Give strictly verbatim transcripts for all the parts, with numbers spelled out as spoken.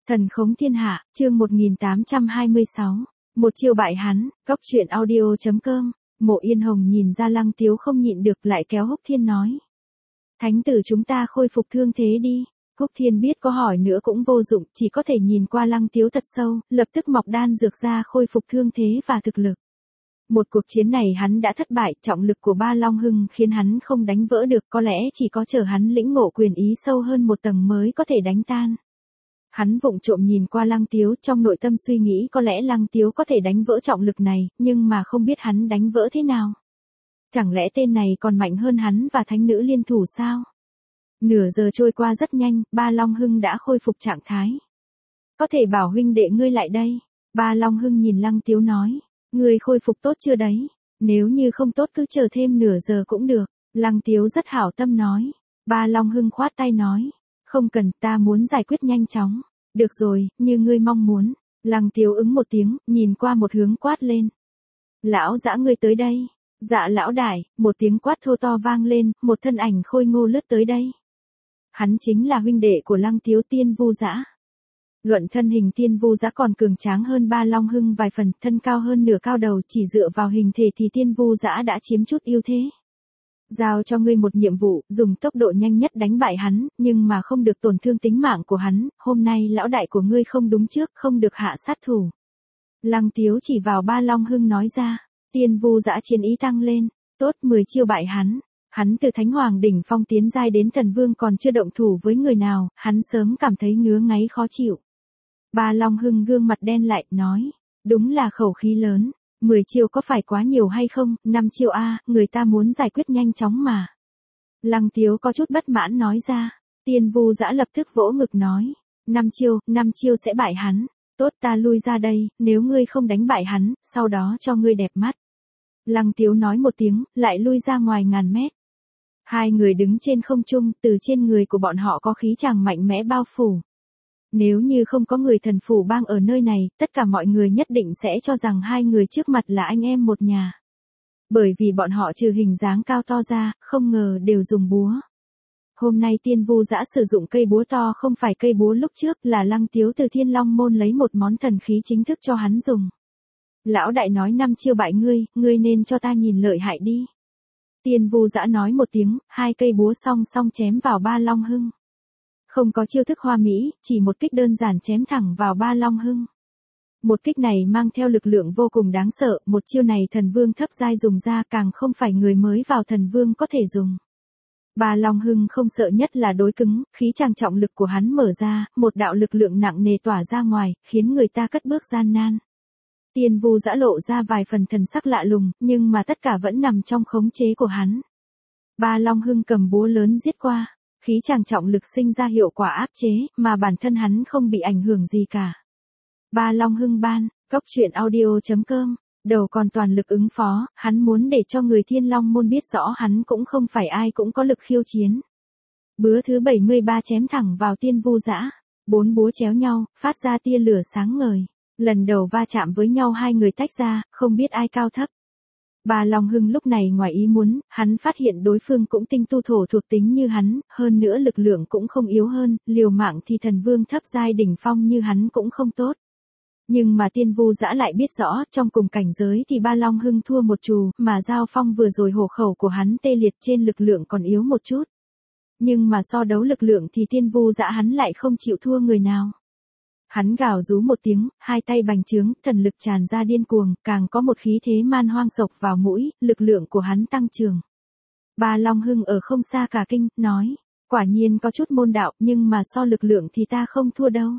Thần khống thiên hạ, chương một nghìn tám trăm hai mươi sáu. Một chiêu bại hắn, góc truyện audio chấm com. Mộ Yên Hồng nhìn ra Lăng Tiếu không nhịn được lại kéo Húc Thiên nói. Thánh tử chúng ta khôi phục thương thế đi. Húc Thiên biết có hỏi nữa cũng vô dụng, chỉ có thể nhìn qua Lăng Tiếu thật sâu, lập tức mọc đan dược ra khôi phục thương thế và thực lực. Một cuộc chiến này hắn đã thất bại, trọng lực của Ba Long Hưng khiến hắn không đánh vỡ được, có lẽ chỉ có chờ hắn lĩnh ngộ quyền ý sâu hơn một tầng mới có thể đánh tan. Hắn vụng trộm nhìn qua Lăng Tiếu, trong nội tâm suy nghĩ có lẽ Lăng Tiếu có thể đánh vỡ trọng lực này, nhưng mà không biết hắn đánh vỡ thế nào. Chẳng lẽ tên này còn mạnh hơn hắn và thánh nữ liên thủ sao? Nửa giờ trôi qua rất nhanh, Ba Long Hưng đã khôi phục trạng thái. Có thể bảo huynh đệ ngươi lại đây. Ba Long Hưng nhìn Lăng Tiếu nói, ngươi khôi phục tốt chưa đấy? Nếu như không tốt cứ chờ thêm nửa giờ cũng được. Lăng Tiếu rất hảo tâm nói. Ba Long Hưng khoát tay nói, không cần, ta muốn giải quyết nhanh chóng. Được rồi, như ngươi mong muốn. Lăng Tiếu ứng một tiếng, nhìn qua một hướng quát lên. Lão dã ngươi tới đây. Dạ lão đại, một tiếng quát thô to vang lên, một thân ảnh khôi ngô lướt tới đây. Hắn chính là huynh đệ của Lăng Tiếu, Tiên Vu Dã. Luận thân hình Tiên Vu Dã còn cường tráng hơn Ba Long Hưng vài phần, thân cao hơn nửa cao đầu, chỉ dựa vào hình thể thì Tiên Vu Dã đã chiếm chút ưu thế. Giao cho ngươi một nhiệm vụ, dùng tốc độ nhanh nhất đánh bại hắn, nhưng mà không được tổn thương tính mạng của hắn, hôm nay lão đại của ngươi không đúng trước, không được hạ sát thủ. Lăng Tiếu chỉ vào Ba Long Hưng nói ra. Tiên Vu Dã chiến ý tăng lên, tốt mười chiêu bại hắn. Hắn từ Thánh Hoàng đỉnh phong tiến giai đến thần vương còn chưa động thủ với người nào, hắn sớm cảm thấy ngứa ngáy khó chịu. Ba Long Hưng gương mặt đen lại, nói, đúng là khẩu khí lớn, mười chiêu có phải quá nhiều hay không, năm chiêu a, người ta muốn giải quyết nhanh chóng mà. Lăng Tiếu có chút bất mãn nói ra. Tiên Vu Dã lập tức vỗ ngực nói, năm chiêu, năm chiêu sẽ bại hắn. Tốt, ta lui ra đây, nếu ngươi không đánh bại hắn, sau đó cho ngươi đẹp mắt. Lăng Tiếu nói một tiếng, lại lui ra ngoài ngàn mét. Hai người đứng trên không trung, từ trên người của bọn họ có khí chàng mạnh mẽ bao phủ. Nếu như không có người thần phủ bang ở nơi này, tất cả mọi người nhất định sẽ cho rằng hai người trước mặt là anh em một nhà. Bởi vì bọn họ trừ hình dáng cao to ra, không ngờ đều dùng búa. Hôm nay Tiên Vu Dã sử dụng cây búa to không phải cây búa lúc trước, là Lăng Tiếu từ Thiên Long môn lấy một món thần khí chính thức cho hắn dùng. Lão đại nói năm chiêu bại ngươi, ngươi nên cho ta nhìn lợi hại đi. Tiên Vu Dã nói một tiếng, hai cây búa song song chém vào Ba Long Hưng. Không có chiêu thức hoa mỹ, chỉ một kích đơn giản chém thẳng vào Ba Long Hưng. Một kích này mang theo lực lượng vô cùng đáng sợ, một chiêu này thần vương thấp giai dùng ra, càng không phải người mới vào thần vương có thể dùng. Ba Long Hưng không sợ nhất là đối cứng, khí tràng trọng lực của hắn mở ra, một đạo lực lượng nặng nề tỏa ra ngoài, khiến người ta cất bước gian nan. Tiên Vu Dã lộ ra vài phần thần sắc lạ lùng, nhưng mà tất cả vẫn nằm trong khống chế của hắn. Ba Long Hưng cầm búa lớn giết qua, khí tràng trọng lực sinh ra hiệu quả áp chế, mà bản thân hắn không bị ảnh hưởng gì cả. Ba Long Hưng ban, góc truyện audio chấm com, đầu còn toàn lực ứng phó, hắn muốn để cho người Thiên Long môn biết rõ hắn cũng không phải ai cũng có lực khiêu chiến. Búa thứ bảy mươi ba chém thẳng vào Tiên Vu Dã, bốn búa chéo nhau, phát ra tia lửa sáng ngời. Lần đầu va chạm với nhau hai người tách ra, không biết ai cao thấp. Ba Long Hưng lúc này ngoài ý muốn, hắn phát hiện đối phương cũng tinh tu thổ thuộc tính như hắn, hơn nữa lực lượng cũng không yếu hơn, liều mạng thì thần vương thấp giai đỉnh phong như hắn cũng không tốt. Nhưng mà Tiên Vu Dã lại biết rõ, trong cùng cảnh giới thì Ba Long Hưng thua một trù, mà giao phong vừa rồi hổ khẩu của hắn tê liệt trên lực lượng còn yếu một chút. Nhưng mà so đấu lực lượng thì Tiên Vu Dã hắn lại không chịu thua người nào. Hắn gào rú một tiếng, hai tay bành trướng, thần lực tràn ra điên cuồng, càng có một khí thế man hoang sộc vào mũi, lực lượng của hắn tăng trưởng. Ba Long Hưng ở không xa cả kinh, nói, quả nhiên có chút môn đạo, nhưng mà so lực lượng thì ta không thua đâu.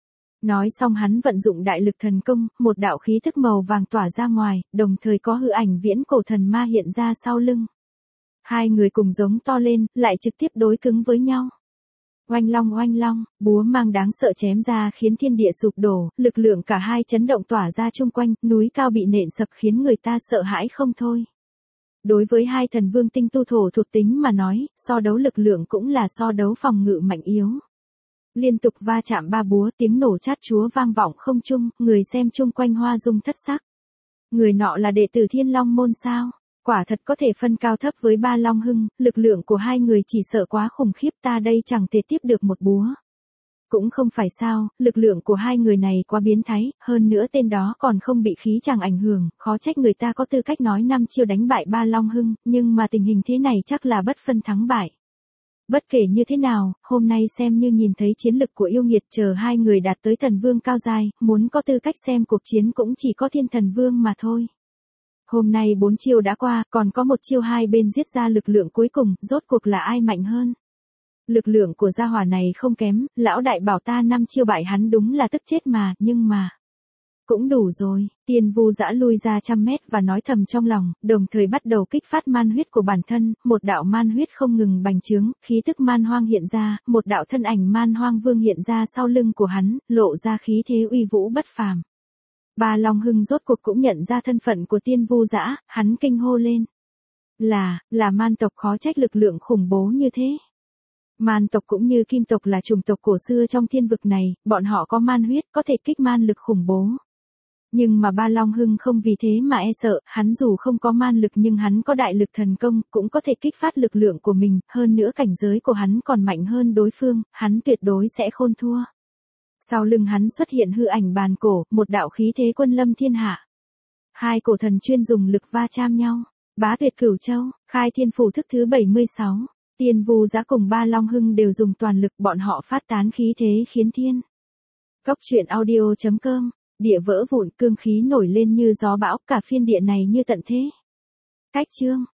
Nói xong hắn vận dụng đại lực thần công, một đạo khí thức màu vàng tỏa ra ngoài, đồng thời có hư ảnh viễn cổ thần ma hiện ra sau lưng. Hai người cùng giống to lên, lại trực tiếp đối cứng với nhau. Oanh long oanh long, búa mang đáng sợ chém ra khiến thiên địa sụp đổ, lực lượng cả hai chấn động tỏa ra chung quanh, núi cao bị nện sập khiến người ta sợ hãi không thôi. Đối với hai thần vương tinh tu thổ thuộc tính mà nói, so đấu lực lượng cũng là so đấu phòng ngự mạnh yếu. Liên tục va chạm ba búa, tiếng nổ chát chúa vang vọng không trung, người xem chung quanh hoa dung thất sắc. Người nọ là đệ tử Thiên Long môn sao? Quả thật có thể phân cao thấp với Ba Long Hưng, lực lượng của hai người chỉ sợ quá khủng khiếp, ta đây chẳng thể tiếp được một búa. Cũng không phải sao, lực lượng của hai người này quá biến thái, hơn nữa tên đó còn không bị khí chàng ảnh hưởng, khó trách người ta có tư cách nói năm chiêu đánh bại Ba Long Hưng, nhưng mà tình hình thế này chắc là bất phân thắng bại. Bất kể như thế nào, hôm nay xem như nhìn thấy chiến lực của yêu nghiệt, chờ hai người đạt tới thần vương cao giai, muốn có tư cách xem cuộc chiến cũng chỉ có thiên thần vương mà thôi. Hôm nay bốn chiêu đã qua, còn có một chiêu hai bên giết ra lực lượng cuối cùng, rốt cuộc là ai mạnh hơn? Lực lượng của gia hỏa này không kém, lão đại bảo ta năm chiêu bại hắn đúng là tức chết mà, nhưng mà... Cũng đủ rồi, Tiên Vu Dã lui ra trăm mét và nói thầm trong lòng, đồng thời bắt đầu kích phát man huyết của bản thân, một đạo man huyết không ngừng bành trướng, khí tức man hoang hiện ra, một đạo thân ảnh man hoang vương hiện ra sau lưng của hắn, lộ ra khí thế uy vũ bất phàm. Ba Long Hưng rốt cuộc cũng nhận ra thân phận của Tiên Vu Dã, hắn kinh hô lên. Là, là man tộc, khó trách lực lượng khủng bố như thế. Man tộc cũng như kim tộc là chủng tộc cổ xưa trong thiên vực này, bọn họ có man huyết, có thể kích man lực khủng bố. Nhưng mà Ba Long Hưng không vì thế mà e sợ, hắn dù không có man lực nhưng hắn có đại lực thần công, cũng có thể kích phát lực lượng của mình, hơn nữa cảnh giới của hắn còn mạnh hơn đối phương, hắn tuyệt đối sẽ khôn thua. Sau lưng hắn xuất hiện hư ảnh bàn cổ, một đạo khí thế quân lâm thiên hạ. Hai cổ thần chuyên dùng lực va chạm nhau. Bá Tuyệt Cửu Châu, khai thiên phủ thức thứ bảy mươi sáu. Tiên Vu Dã cùng Ba Long Hưng đều dùng toàn lực, bọn họ phát tán khí thế khiến thiên. Cốc truyện audio chấm com, địa vỡ vụn, cương khí nổi lên như gió bão, cả phiên địa này như tận thế. Cách chương